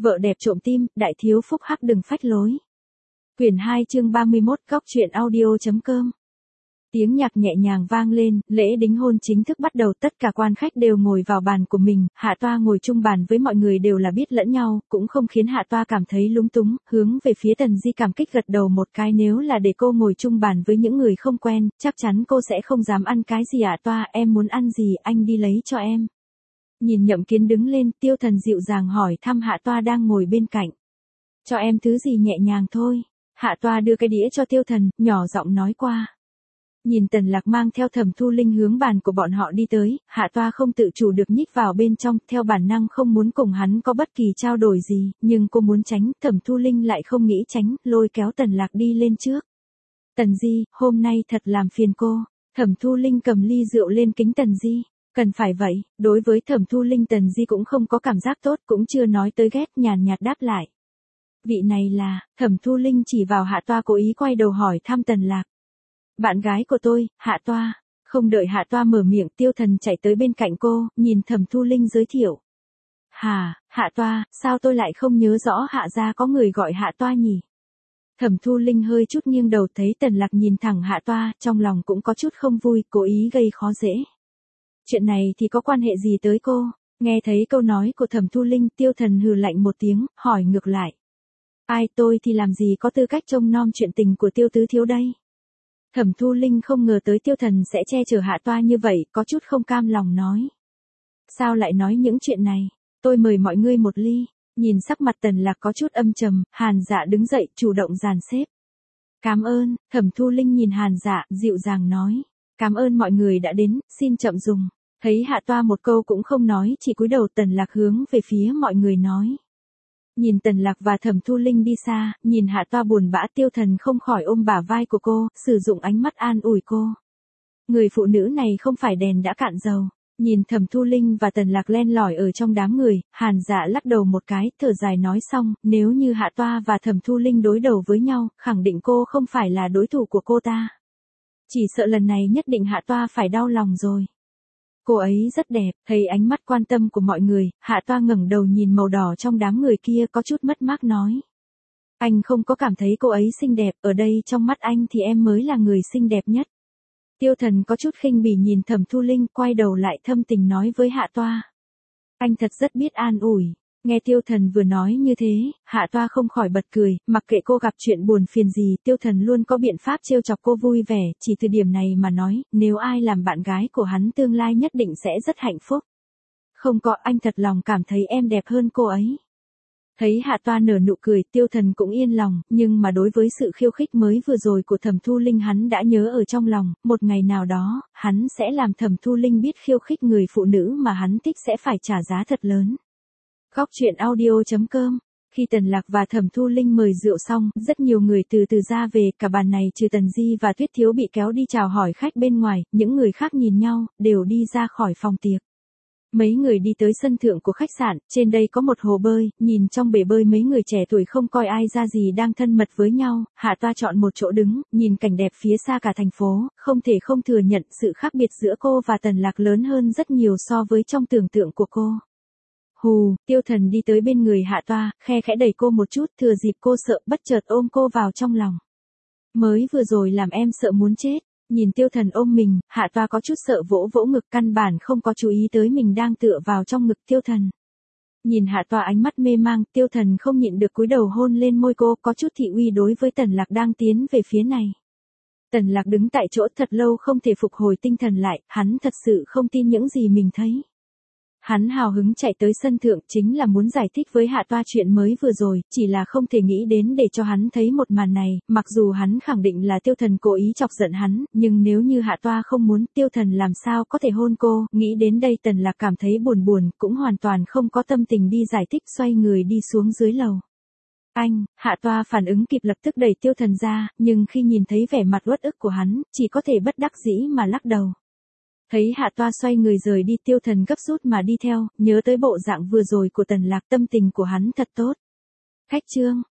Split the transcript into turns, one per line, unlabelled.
Vợ đẹp trộm tim, đại thiếu phúc hắc đừng phách lối. Quyển 2 chương 31 Góc truyện audio.com. Tiếng nhạc nhẹ nhàng vang lên, lễ đính hôn chính thức bắt đầu, tất cả quan khách đều ngồi vào bàn của mình, Hạ Toa ngồi chung bàn với mọi người đều là biết lẫn nhau, cũng không khiến Hạ Toa cảm thấy lúng túng, hướng về phía Tần Di cảm kích gật đầu một cái, nếu là để cô ngồi chung bàn với những người không quen, chắc chắn cô sẽ không dám ăn cái gì. Hạ Toa, em muốn ăn gì, anh đi lấy cho em. Nhìn Nhậm Kiến đứng lên, Tiêu Thần dịu dàng hỏi thăm Hạ Toa đang ngồi bên cạnh. Cho em thứ gì nhẹ nhàng thôi. Hạ Toa đưa cái đĩa cho Tiêu Thần, nhỏ giọng nói qua. Nhìn Tần Lạc mang theo Thẩm Thu Linh hướng bàn của bọn họ đi tới, Hạ Toa không tự chủ được nhích vào bên trong, theo bản năng không muốn cùng hắn có bất kỳ trao đổi gì, nhưng cô muốn tránh, Thẩm Thu Linh lại không nghĩ tránh, lôi kéo Tần Lạc đi lên trước. Tần Di, hôm nay thật làm phiền cô. Thẩm Thu Linh cầm ly rượu lên kính Tần Di. Cần phải vậy, đối với Thẩm Thu Linh Tần Di cũng không có cảm giác tốt, cũng chưa nói tới ghét, nhàn nhạt đáp lại. Vị này là, Thẩm Thu Linh chỉ vào Hạ Toa cố ý quay đầu hỏi thăm Tần Lạc. Bạn gái của tôi, Hạ Toa. Không đợi Hạ Toa mở miệng, Tiêu Thần chạy tới bên cạnh cô, nhìn Thẩm Thu Linh giới thiệu. Hạ Toa, sao tôi lại không nhớ rõ Hạ gia có người gọi Hạ Toa nhỉ? Thẩm Thu Linh hơi chút nghiêng đầu thấy Tần Lạc nhìn thẳng Hạ Toa, trong lòng cũng có chút không vui, cố ý gây khó dễ. Chuyện này thì có quan hệ gì tới cô? Nghe thấy câu nói của Thẩm Thu Linh, Tiêu Thần hừ lạnh một tiếng, hỏi ngược lại. Ai, tôi thì làm gì có tư cách trông nom chuyện tình của Tiêu tứ thiếu đây? Thẩm Thu Linh không ngờ tới Tiêu Thần sẽ che chở Hạ Toa như vậy, có chút không cam lòng nói. Sao lại nói những chuyện này? Tôi mời mọi người một ly. Nhìn sắc mặt Tần Lạc có chút âm trầm, Hàn Dạ đứng dậy, chủ động dàn xếp. Cảm ơn. Thẩm Thu Linh nhìn Hàn Dạ, dịu dàng nói. Cảm ơn mọi người đã đến, xin chậm dùng. Thấy Hạ Toa một câu cũng không nói, chỉ cúi đầu, Tần Lạc hướng về phía mọi người nói. Nhìn Tần Lạc và Thẩm Thu Linh đi xa, nhìn Hạ Toa buồn bã, Tiêu Thần không khỏi ôm bả vai của cô, sử dụng ánh mắt an ủi cô. Người phụ nữ này không phải đèn đã cạn dầu. Nhìn Thẩm Thu Linh và Tần Lạc len lỏi ở trong đám người, Hàn Dạ lắc đầu một cái, thở dài nói xong, nếu như Hạ Toa và Thẩm Thu Linh đối đầu với nhau, khẳng định cô không phải là đối thủ của cô ta. Chỉ sợ lần này nhất định Hạ Toa phải đau lòng rồi. Cô ấy rất đẹp, thấy ánh mắt quan tâm của mọi người, Hạ Toa ngẩng đầu nhìn màu đỏ trong đám người kia, có chút mất mát nói. Anh không có cảm thấy cô ấy xinh đẹp, ở đây trong mắt anh thì em mới là người xinh đẹp nhất. Tiêu Thần có chút khinh bỉ nhìn Thẩm Thu Linh, quay đầu lại thâm tình nói với Hạ Toa. Anh thật rất biết an ủi. Nghe Tiêu Thần vừa nói như thế, Hạ Toa không khỏi bật cười, mặc kệ cô gặp chuyện buồn phiền gì, Tiêu Thần luôn có biện pháp trêu chọc cô vui vẻ, chỉ từ điểm này mà nói, nếu ai làm bạn gái của hắn tương lai nhất định sẽ rất hạnh phúc. Không có, anh thật lòng cảm thấy em đẹp hơn cô ấy. Thấy Hạ Toa nở nụ cười, Tiêu Thần cũng yên lòng, nhưng mà đối với sự khiêu khích mới vừa rồi của Thẩm Thu Linh hắn đã nhớ ở trong lòng, một ngày nào đó, hắn sẽ làm Thẩm Thu Linh biết khiêu khích người phụ nữ mà hắn thích sẽ phải trả giá thật lớn. Góc truyện audio.com. Khi Tần Lạc và Thẩm Thu Linh mời rượu xong, rất nhiều người từ từ ra về, cả bàn này trừ Tần Di và Tuyết Thiếu bị kéo đi chào hỏi khách bên ngoài, những người khác nhìn nhau, đều đi ra khỏi phòng tiệc. Mấy người đi tới sân thượng của khách sạn, trên đây có một hồ bơi, nhìn trong bể bơi mấy người trẻ tuổi không coi ai ra gì đang thân mật với nhau, Hạ Toa chọn một chỗ đứng, nhìn cảnh đẹp phía xa cả thành phố, không thể không thừa nhận sự khác biệt giữa cô và Tần Lạc lớn hơn rất nhiều so với trong tưởng tượng của cô. Hù, Tiêu Thần đi tới bên người Hạ Toa, khe khẽ đẩy cô một chút, thừa dịp cô sợ, bất chợt ôm cô vào trong lòng. Mới vừa rồi làm em sợ muốn chết. Nhìn Tiêu Thần ôm mình, Hạ Toa có chút sợ vỗ vỗ ngực, căn bản không có chú ý tới mình đang tựa vào trong ngực Tiêu Thần. Nhìn Hạ Toa ánh mắt mê mang, Tiêu Thần không nhịn được cúi đầu hôn lên môi cô, có chút thị uy đối với Tần Lạc đang tiến về phía này. Tần Lạc đứng tại chỗ thật lâu không thể phục hồi tinh thần lại, hắn thật sự không tin những gì mình thấy. Hắn hào hứng chạy tới sân thượng chính là muốn giải thích với Hạ Toa chuyện mới vừa rồi, chỉ là không thể nghĩ đến để cho hắn thấy một màn này, mặc dù hắn khẳng định là Tiêu Thần cố ý chọc giận hắn, nhưng nếu như Hạ Toa không muốn, Tiêu Thần làm sao có thể hôn cô, nghĩ đến đây Tần Lạc cảm thấy buồn, cũng hoàn toàn không có tâm tình đi giải thích, xoay người đi xuống dưới lầu. Anh, Hạ Toa phản ứng kịp lập tức đẩy Tiêu Thần ra, nhưng khi nhìn thấy vẻ mặt uất ức của hắn, chỉ có thể bất đắc dĩ mà lắc đầu. Thấy Hạ Toa xoay người rời đi, Tiêu Thần gấp rút mà đi theo, nhớ tới bộ dạng vừa rồi của Tần Lạc, tâm tình của hắn thật tốt. Khách trương,